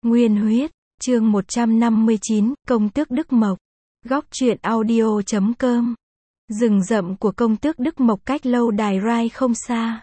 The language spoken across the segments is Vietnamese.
Nguyên huyết, chương 159, Công tước Đức Mộc. Góc truyện audio.com. Rừng rậm của công tước Đức Mộc cách lâu đài Rai không xa.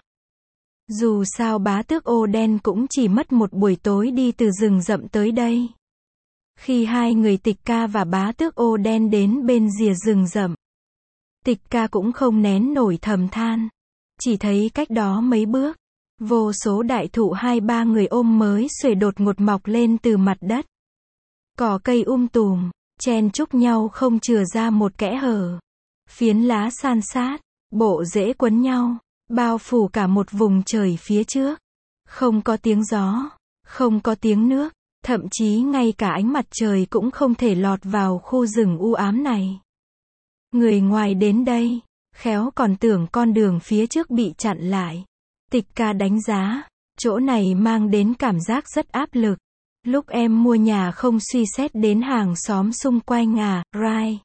Dù sao bá tước Oden cũng chỉ mất một buổi tối đi từ rừng rậm tới đây. Khi hai người Tịch Ca và bá tước Oden đến bên rìa rừng rậm, Tịch Ca cũng không nén nổi thầm than. Chỉ thấy cách đó mấy bước, vô số đại thụ hai ba người ôm mới xuề đột ngột mọc lên từ mặt đất. Cỏ cây tùm, chen chúc nhau không chừa ra một kẽ hở. Phiến lá san sát, bộ rễ quấn nhau, bao phủ cả một vùng trời phía trước. Không có tiếng gió, không có tiếng nước, thậm chí ngay cả ánh mặt trời cũng không thể lọt vào khu rừng u ám này. Người ngoài đến đây, khéo còn tưởng con đường phía trước bị chặn lại. Tịch Ca đánh giá, chỗ này mang đến cảm giác rất áp lực. Lúc em mua nhà không suy xét đến hàng xóm xung quanh à, Rai?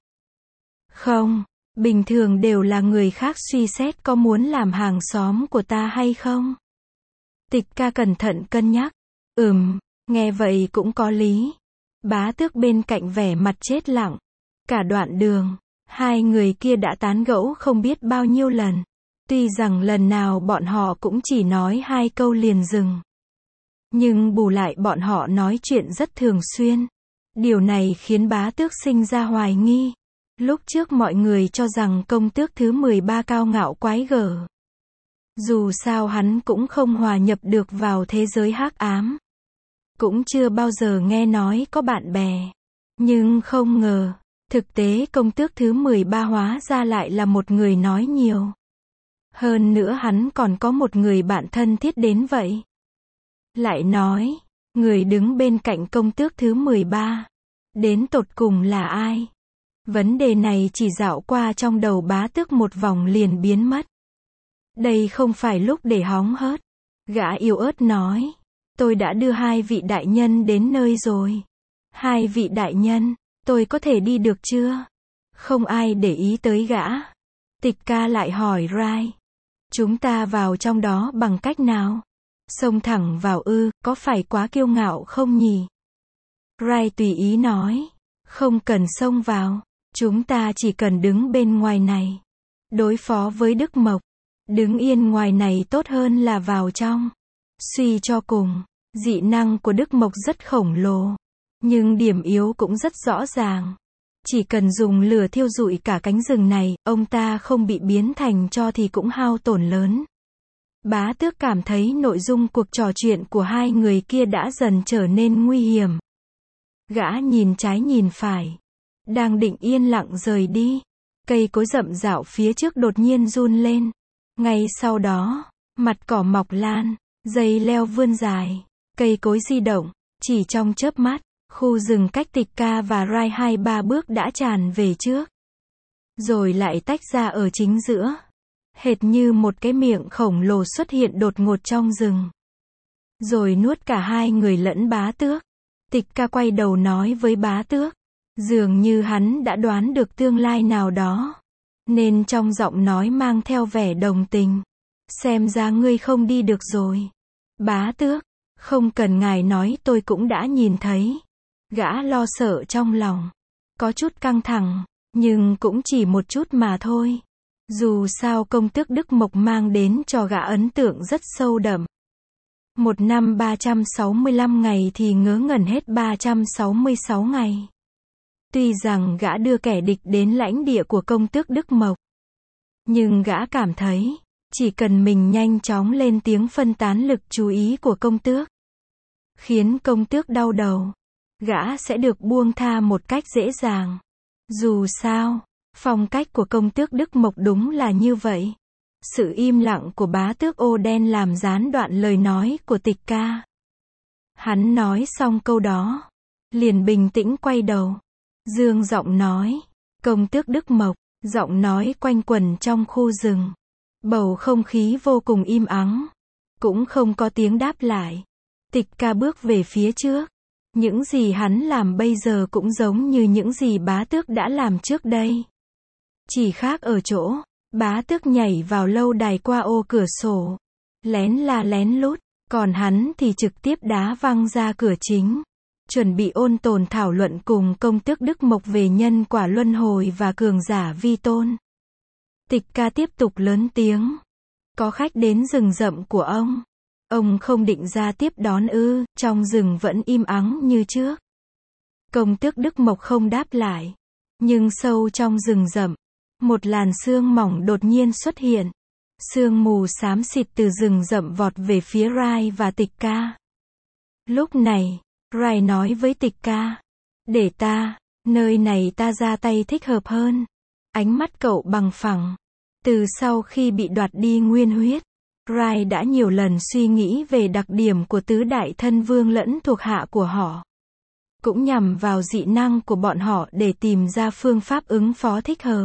Không, bình thường đều là người khác suy xét có muốn làm hàng xóm của ta hay không. Tịch Ca cẩn thận cân nhắc. Nghe vậy cũng có lý. Bá tước bên cạnh vẻ mặt chết lặng. Cả đoạn đường, hai người kia đã tán gẫu không biết bao nhiêu lần. Tuy rằng lần nào bọn họ cũng chỉ nói hai câu liền dừng. Nhưng bù lại bọn họ nói chuyện rất thường xuyên. Điều này khiến bá tước sinh ra hoài nghi. Lúc trước mọi người cho rằng công tước thứ 13 cao ngạo quái gở. Dù sao hắn cũng không hòa nhập được vào thế giới hắc ám. Cũng chưa bao giờ nghe nói có bạn bè. Nhưng không ngờ, thực tế công tước thứ 13 hóa ra lại là một người nói nhiều. Hơn nữa hắn còn có một người bạn thân thiết đến vậy. Lại nói, người đứng bên cạnh công tước thứ 13, đến tột cùng là ai? Vấn đề này chỉ dạo qua trong đầu bá tước một vòng liền biến mất. Đây không phải lúc để hóng hớt. Gã yếu ớt nói, tôi đã đưa hai vị đại nhân đến nơi rồi. Hai vị đại nhân, tôi có thể đi được chưa? Không ai để ý tới gã. Tịch Ca lại hỏi Rai, chúng ta vào trong đó bằng cách nào? Xông thẳng vào có phải quá kiêu ngạo không nhỉ? Rai tùy ý nói, không cần xông vào, chúng ta chỉ cần đứng bên ngoài này. Đối phó với Đức Mộc, đứng yên ngoài này tốt hơn là vào trong. Suy cho cùng, dị năng của Đức Mộc rất khổng lồ, nhưng điểm yếu cũng rất rõ ràng. Chỉ cần dùng lửa thiêu rụi cả cánh rừng này, ông ta không bị biến thành tro thì cũng hao tổn lớn. Bá tước cảm thấy nội dung cuộc trò chuyện của hai người kia đã dần trở nên nguy hiểm. Gã nhìn trái nhìn phải, đang định yên lặng rời đi. Cây cối rậm rạo phía trước đột nhiên run lên. Ngay sau đó, mặt cỏ mọc lan, dây leo vươn dài, cây cối di động. Chỉ trong chớp mắt, khu rừng cách Tịch Ca và Rai 2-3 bước đã tràn về trước. Rồi lại tách ra ở chính giữa. Hệt như một cái miệng khổng lồ xuất hiện đột ngột trong rừng. Rồi nuốt cả hai người lẫn bá tước. Tịch Ca quay đầu nói với bá tước. Dường như hắn đã đoán được tương lai nào đó. Nên trong giọng nói mang theo vẻ đồng tình. Xem ra ngươi không đi được rồi. Bá tước, không cần ngài nói tôi cũng đã nhìn thấy. Gã lo sợ trong lòng. Có chút căng thẳng, nhưng cũng chỉ một chút mà thôi. Dù sao công tước Đức Mộc mang đến cho gã ấn tượng rất sâu đậm. Một năm 365 ngày thì ngớ ngẩn hết 366 ngày. Tuy rằng gã đưa kẻ địch đến lãnh địa của công tước Đức Mộc, nhưng gã cảm thấy, chỉ cần mình nhanh chóng lên tiếng phân tán lực chú ý của công tước, khiến công tước đau đầu, gã sẽ được buông tha một cách dễ dàng. Dù sao, phong cách của công tước Đức Mộc đúng là như vậy. Sự im lặng của bá tước Oden làm gián đoạn lời nói của Tịch Ca. Hắn nói xong câu đó, liền bình tĩnh quay đầu, dương giọng nói, công tước Đức Mộc. Giọng nói quanh quẩn trong khu rừng. Bầu không khí vô cùng im ắng. Cũng không có tiếng đáp lại. Tịch Ca bước về phía trước. Những gì hắn làm bây giờ cũng giống như những gì bá tước đã làm trước đây. Chỉ khác ở chỗ, bá tước nhảy vào lâu đài qua ô cửa sổ. Lén la lén lút, còn hắn thì trực tiếp đá văng ra cửa chính. chuẩn bị ôn tồn thảo luận cùng công tước Đức Mộc về nhân quả luân hồi và cường giả vi tôn. Tịch Ca tiếp tục lớn tiếng. Có khách đến rừng rậm của ông không định ra tiếp đón ư? Trong rừng vẫn im ắng như trước. Công tước Đức Mộc không đáp lại. Nhưng sâu trong rừng rậm, một làn sương mỏng đột nhiên xuất hiện. Sương mù xám xịt từ rừng rậm vọt về phía Rai và Tịch Ca. Lúc này, Rai nói với Tịch Ca, để nơi này ta ra tay thích hợp hơn. Ánh mắt cậu bằng phẳng. Từ sau khi bị đoạt đi nguyên huyết, Rai đã nhiều lần suy nghĩ về đặc điểm của tứ đại thân vương lẫn thuộc hạ của họ. Cũng nhằm vào dị năng của bọn họ để tìm ra phương pháp ứng phó thích hợp.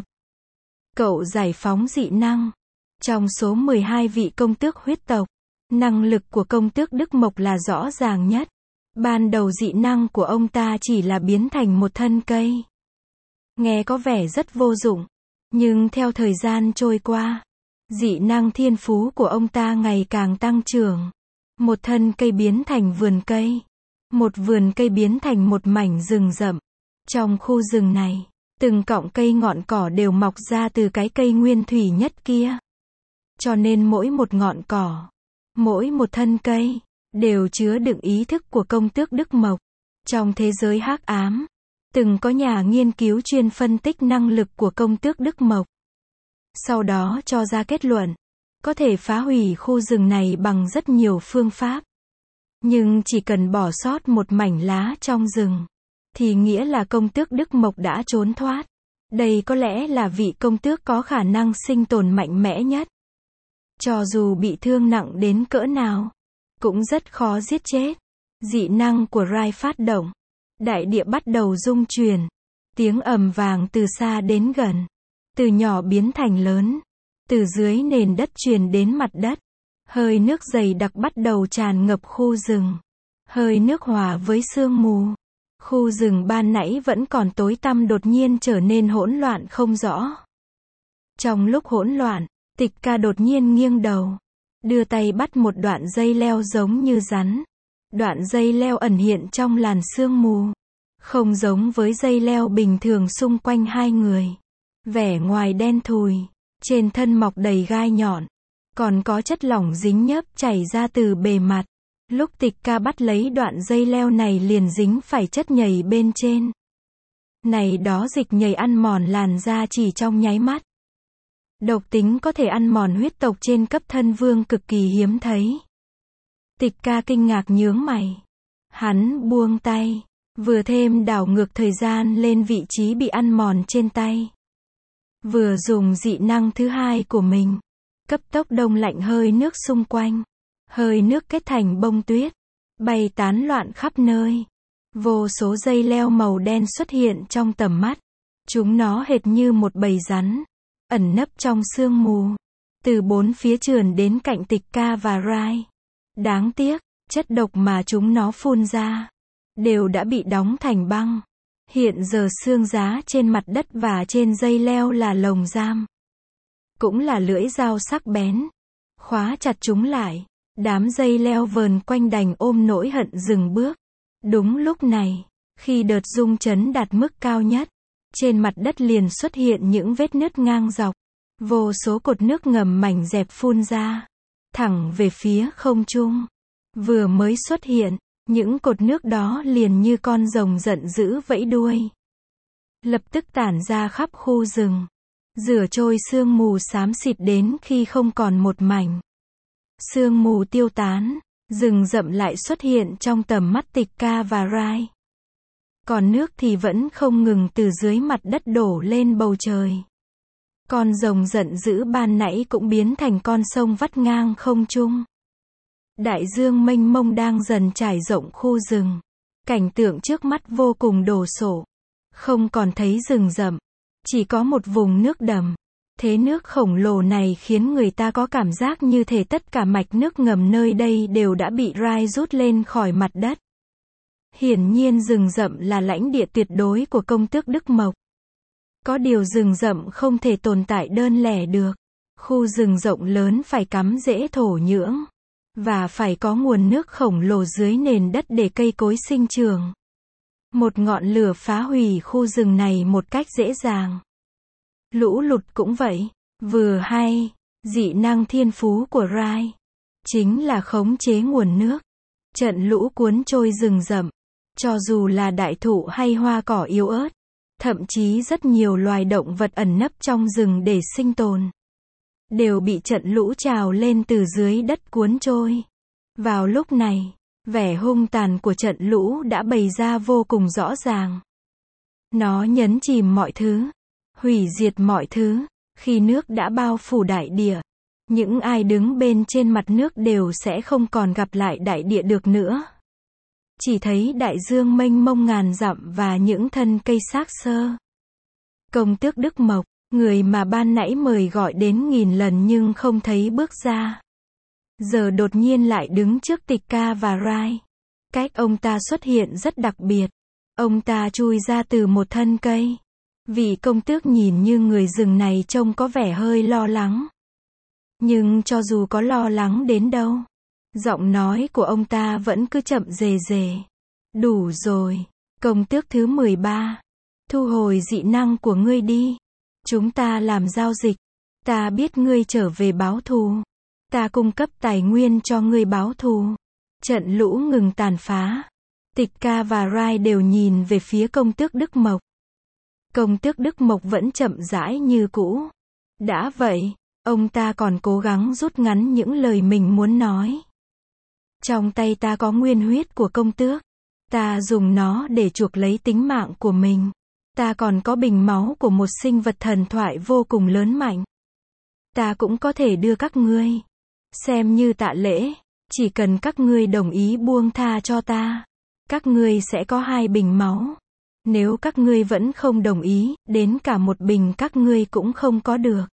Cậu giải phóng dị năng. Trong số 12 vị công tước huyết tộc, năng lực của công tước Đức Mộc là rõ ràng nhất. Ban đầu dị năng của ông ta chỉ là biến thành một thân cây. Nghe có vẻ rất vô dụng, nhưng theo thời gian trôi qua, dị năng thiên phú của ông ta ngày càng tăng trưởng. Một thân cây biến thành vườn cây. Một vườn cây biến thành một mảnh rừng rậm. Trong khu rừng này, từng cọng cây ngọn cỏ đều mọc ra từ cái cây nguyên thủy nhất kia. Cho nên mỗi một ngọn cỏ, mỗi một thân cây, đều chứa đựng ý thức của công tước Đức Mộc. Trong thế giới hắc ám, từng có nhà nghiên cứu chuyên phân tích năng lực của công tước Đức Mộc. Sau đó cho ra kết luận, có thể phá hủy khu rừng này bằng rất nhiều phương pháp. Nhưng chỉ cần bỏ sót một mảnh lá trong rừng, thì nghĩa là công tước Đức Mộc đã trốn thoát. Đây có lẽ là vị công tước có khả năng sinh tồn mạnh mẽ nhất. Cho dù bị thương nặng đến cỡ nào, cũng rất khó giết chết. Dị năng của Rai phát động. Đại địa bắt đầu rung chuyển. Tiếng ầm vàng từ xa đến gần. Từ nhỏ biến thành lớn. Từ dưới nền đất truyền đến mặt đất. Hơi nước dày đặc bắt đầu tràn ngập khu rừng. Hơi nước hòa với sương mù. Khu rừng ban nãy vẫn còn tối tăm đột nhiên trở nên hỗn loạn không rõ. Trong lúc hỗn loạn, Tịch Ca đột nhiên nghiêng đầu. Đưa tay bắt một đoạn dây leo giống như rắn. Đoạn dây leo ẩn hiện trong làn sương mù. Không giống với dây leo bình thường xung quanh hai người. Vẻ ngoài đen thùi. Trên thân mọc đầy gai nhọn. Còn có chất lỏng dính nhớp chảy ra từ bề mặt. Lúc Tịch Ca bắt lấy đoạn dây leo này liền dính phải chất nhầy bên trên. Này đó dịch nhầy ăn mòn làn da chỉ trong nháy mắt. Độc tính có thể ăn mòn huyết tộc trên cấp thân vương cực kỳ hiếm thấy. Tịch Ca kinh ngạc nhướng mày. Hắn buông tay. Vừa thêm đảo ngược thời gian lên vị trí bị ăn mòn trên tay. Vừa dùng dị năng thứ hai của mình. Cấp tốc đông lạnh hơi nước xung quanh. Hơi nước kết thành bông tuyết. Bay tán loạn khắp nơi. Vô số dây leo màu đen xuất hiện trong tầm mắt. Chúng nó hệt như một bầy rắn. Ẩn nấp trong sương mù. Từ bốn phía trườn đến cạnh Tịch Ca và Rai. Đáng tiếc, chất độc mà chúng nó phun ra đều đã bị đóng thành băng. Hiện giờ xương giá trên mặt đất và trên dây leo là lồng giam. Cũng là lưỡi dao sắc bén. Khóa chặt chúng lại. Đám dây leo vờn quanh đành ôm nỗi hận dừng bước. Đúng lúc này, khi đợt rung chấn đạt mức cao nhất, trên mặt đất liền xuất hiện những vết nứt ngang dọc. Vô số cột nước ngầm mảnh dẹp phun ra. Thẳng về phía không trung. Vừa mới xuất hiện, những cột nước đó liền như con rồng giận dữ vẫy đuôi. Lập tức tản ra khắp khu rừng. Rửa trôi sương mù xám xịt đến khi không còn một mảnh. Sương mù tiêu tán, rừng rậm lại xuất hiện trong tầm mắt Tịch Ca và Rai. Còn nước thì vẫn không ngừng từ dưới mặt đất đổ lên bầu trời. Con rồng giận dữ ban nãy cũng biến thành con sông vắt ngang không trung. Đại dương mênh mông đang dần trải rộng khu rừng. Cảnh tượng trước mắt vô cùng đồ sộ. Không còn thấy rừng rậm, chỉ có một vùng nước đầm. Thế nước khổng lồ này khiến người ta có cảm giác như thể tất cả mạch nước ngầm nơi đây đều đã bị Rai rút lên khỏi mặt đất. Hiển nhiên rừng rậm là lãnh địa tuyệt đối của công tước Đức Mộc. Có điều rừng rậm không thể tồn tại đơn lẻ được. Khu rừng rộng lớn phải cắm rễ thổ nhưỡng. Và phải có nguồn nước khổng lồ dưới nền đất để cây cối sinh trưởng. Một ngọn lửa phá hủy khu rừng này một cách dễ dàng. Lũ lụt cũng vậy. Vừa hay, dị năng thiên phú của Rai chính là khống chế nguồn nước. Trận lũ cuốn trôi rừng rậm. Cho dù là đại thụ hay hoa cỏ yếu ớt, thậm chí rất nhiều loài động vật ẩn nấp trong rừng để sinh tồn, đều bị trận lũ trào lên từ dưới đất cuốn trôi. Vào lúc này, vẻ hung tàn của trận lũ đã bày ra vô cùng rõ ràng. Nó nhấn chìm mọi thứ, hủy diệt mọi thứ. Khi nước đã bao phủ đại địa, những ai đứng bên trên mặt nước đều sẽ không còn gặp lại đại địa được nữa. Chỉ thấy đại dương mênh mông ngàn dặm và những thân cây xác xơ. Công tước Đức Mộc, người mà ban nãy mời gọi đến nghìn lần nhưng không thấy bước ra, giờ đột nhiên lại đứng trước Tịch Ca và Rai. Cách ông ta xuất hiện rất đặc biệt. Ông ta chui ra từ một thân cây. Vị công tước nhìn như người rừng này trông có vẻ hơi lo lắng. Nhưng cho dù có lo lắng đến đâu, giọng nói của ông ta vẫn cứ chậm rề rề. Đủ rồi, công tước thứ 13. Thu hồi dị năng của ngươi đi. Chúng ta làm giao dịch. Ta biết ngươi trở về báo thù. Ta cung cấp tài nguyên cho ngươi báo thù. Trận lũ ngừng tàn phá. Tịch Ca và Rai đều nhìn về phía công tước Đức Mộc. Công tước Đức Mộc vẫn chậm rãi như cũ. Đã vậy, ông ta còn cố gắng rút ngắn những lời mình muốn nói. Trong tay ta có nguyên huyết của công tước. Ta dùng nó để chuộc lấy tính mạng của mình. Ta còn có bình máu của một sinh vật thần thoại vô cùng lớn mạnh. Ta cũng có thể đưa các ngươi, xem như tạ lễ. Chỉ cần các ngươi đồng ý buông tha cho ta, các ngươi sẽ có 2 bình máu. Nếu các ngươi vẫn không đồng ý, đến cả một bình các ngươi cũng không có được.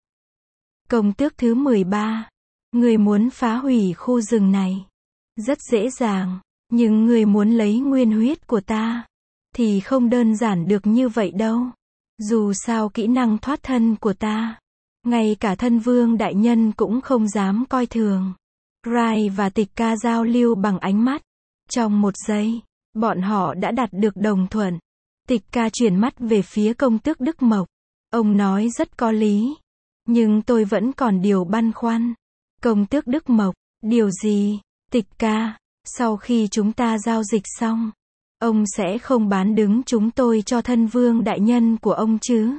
Công tước thứ 13. Ngươi muốn phá hủy khu rừng này. Rất dễ dàng. Nhưng ngươi muốn lấy nguyên huyết của ta, thì không đơn giản được như vậy đâu. Dù sao kỹ năng thoát thân của ta, ngay cả thân vương đại nhân cũng không dám coi thường. Rai và Tịch Ca giao lưu bằng ánh mắt. Trong một giây, bọn họ đã đạt được đồng thuận. Tịch Ca chuyển mắt về phía công tước Đức Mộc. Ông nói rất có lý. Nhưng tôi vẫn còn điều băn khoăn. Công tước Đức Mộc, điều gì? Tịch Ca, sau khi chúng ta giao dịch xong, ông sẽ không bán đứng chúng tôi cho thân vương đại nhân của ông chứ?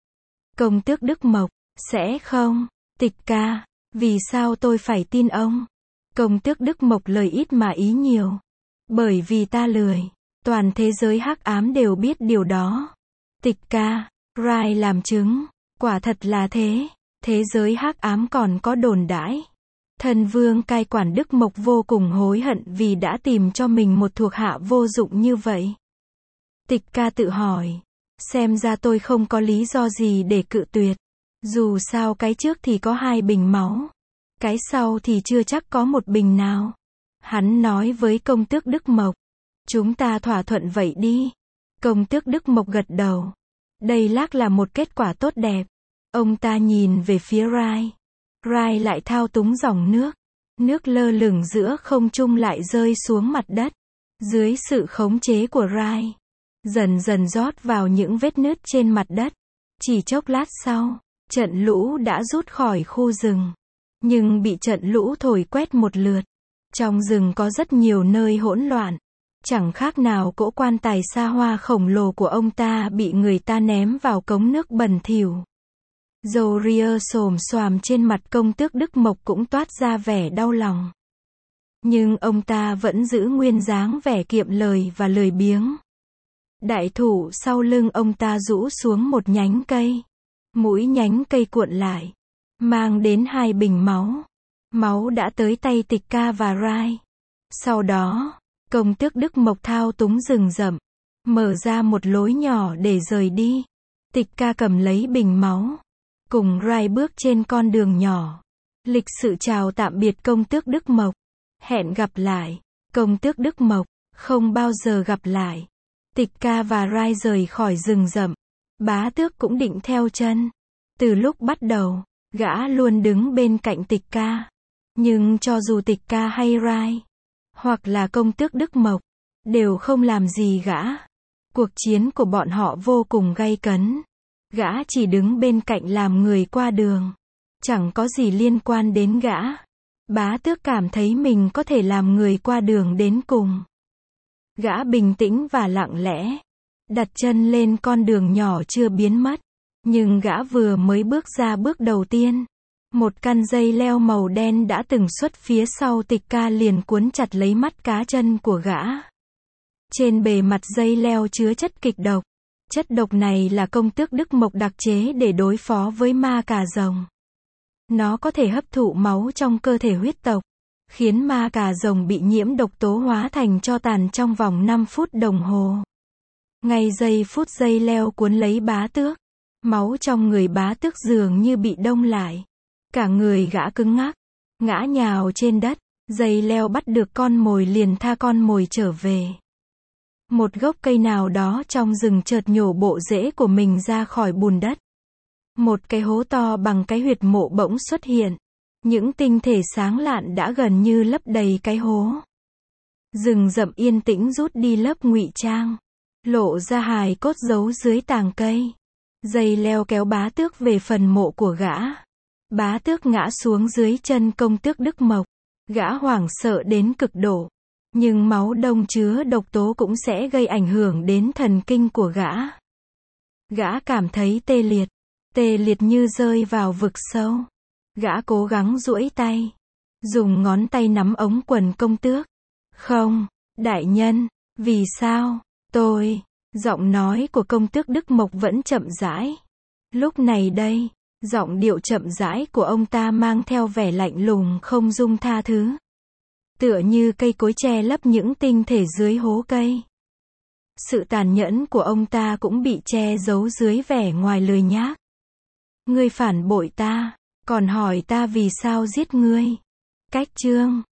Công tước Đức Mộc, sẽ không. Tịch Ca, vì sao tôi phải tin ông? Công tước Đức Mộc lời ít mà ý nhiều. Bởi vì ta lười. Toàn thế giới hắc ám đều biết điều đó. Tịch Ca, Rai làm chứng. Quả thật là thế. Thế giới hắc ám còn có đồn đãi. Thần vương cai quản Đức Mộc vô cùng hối hận vì đã tìm cho mình một thuộc hạ vô dụng như vậy. Tịch Ca tự hỏi. Xem ra tôi không có lý do gì để cự tuyệt. Dù sao cái trước thì có 2 bình máu. Cái sau thì chưa chắc có một bình nào. Hắn nói với công tước Đức Mộc. Chúng ta thỏa thuận vậy đi. Công tước Đức Mộc gật đầu. Đây lác là một kết quả tốt đẹp. Ông ta nhìn về phía Rai. Rai lại thao túng dòng nước. Nước lơ lửng giữa không trung lại rơi xuống mặt đất. Dưới sự khống chế của Rai, dần dần rót vào những vết nứt trên mặt đất. Chỉ chốc lát sau, trận lũ đã rút khỏi khu rừng. Nhưng bị trận lũ thổi quét một lượt. Trong rừng có rất nhiều nơi hỗn loạn. Chẳng khác nào cỗ quan tài xa hoa khổng lồ của ông ta bị người ta ném vào cống nước bẩn thỉu. Dầu ria xồm xoàm trên mặt công tước Đức Mộc cũng toát ra vẻ đau lòng. Nhưng ông ta vẫn giữ nguyên dáng vẻ kiệm lời và lười biếng. Đại thụ sau lưng ông ta rũ xuống một nhánh cây. Mũi nhánh cây cuộn lại, mang đến 2 bình máu. Máu đã tới tay Tịch Ca và Rai. Sau đó, công tước Đức Mộc thao túng rừng rậm, mở ra một lối nhỏ để rời đi. Tịch Ca cầm lấy bình máu, cùng Rai bước trên con đường nhỏ. Lịch sự chào tạm biệt công tước Đức Mộc. Hẹn gặp lại. Công tước Đức Mộc, không bao giờ gặp lại. Tịch Ca và Rai rời khỏi rừng rậm. Bá tước cũng định theo chân. Từ lúc bắt đầu, gã luôn đứng bên cạnh Tịch Ca. Nhưng cho dù Tịch Ca hay Rai, hoặc là công tước Đức Mộc, đều không làm gì gã. Cuộc chiến của bọn họ vô cùng gay cấn. Gã chỉ đứng bên cạnh làm người qua đường. Chẳng có gì liên quan đến gã. Bá tước cảm thấy mình có thể làm người qua đường đến cùng. Gã bình tĩnh và lặng lẽ. Đặt chân lên con đường nhỏ chưa biến mất. Nhưng gã vừa mới bước ra bước đầu tiên. Một căn dây leo màu đen đã từng xuất phía sau Tịch Ca liền cuốn chặt lấy mắt cá chân của gã. Trên bề mặt dây leo chứa chất kịch độc. Chất độc này là công tước Đức Mộc đặc chế để đối phó với ma cà rồng. Nó có thể hấp thụ máu trong cơ thể huyết tộc, khiến ma cà rồng bị nhiễm độc tố hóa thành tro tàn trong vòng 5 phút đồng hồ. Ngay giây phút dây leo cuốn lấy bá tước, máu trong người bá tước dường như bị đông lại. Cả người gã cứng ngắc, ngã nhào trên đất, dây leo bắt được con mồi liền tha con mồi trở về. Một gốc cây nào đó trong rừng chợt nhổ bộ rễ của mình ra khỏi bùn đất. Một cái hố to bằng cái huyệt mộ bỗng xuất hiện. Những tinh thể sáng lạn đã gần như lấp đầy cái hố. Rừng rậm yên tĩnh rút đi lớp ngụy trang, lộ ra hài cốt giấu dưới tàng cây. Dây leo kéo bá tước về phần mộ của gã. Bá tước ngã xuống dưới chân công tước Đức Mộc. Gã hoảng sợ đến cực độ. Nhưng máu đông chứa độc tố cũng sẽ gây ảnh hưởng đến thần kinh của gã. Gã cảm thấy tê liệt như rơi vào vực sâu. Gã cố gắng duỗi tay, dùng ngón tay nắm ống quần công tước. Không, đại nhân, vì sao, giọng nói của công tước Đức Mộc vẫn chậm rãi. Lúc này đây, giọng điệu chậm rãi của ông ta mang theo vẻ lạnh lùng không dung tha thứ. Tựa như cây cối che lấp những tinh thể dưới hố cây. Sự tàn nhẫn của ông ta cũng bị che giấu dưới vẻ ngoài lười nhác. Ngươi phản bội ta, còn hỏi ta vì sao giết ngươi. Cách chương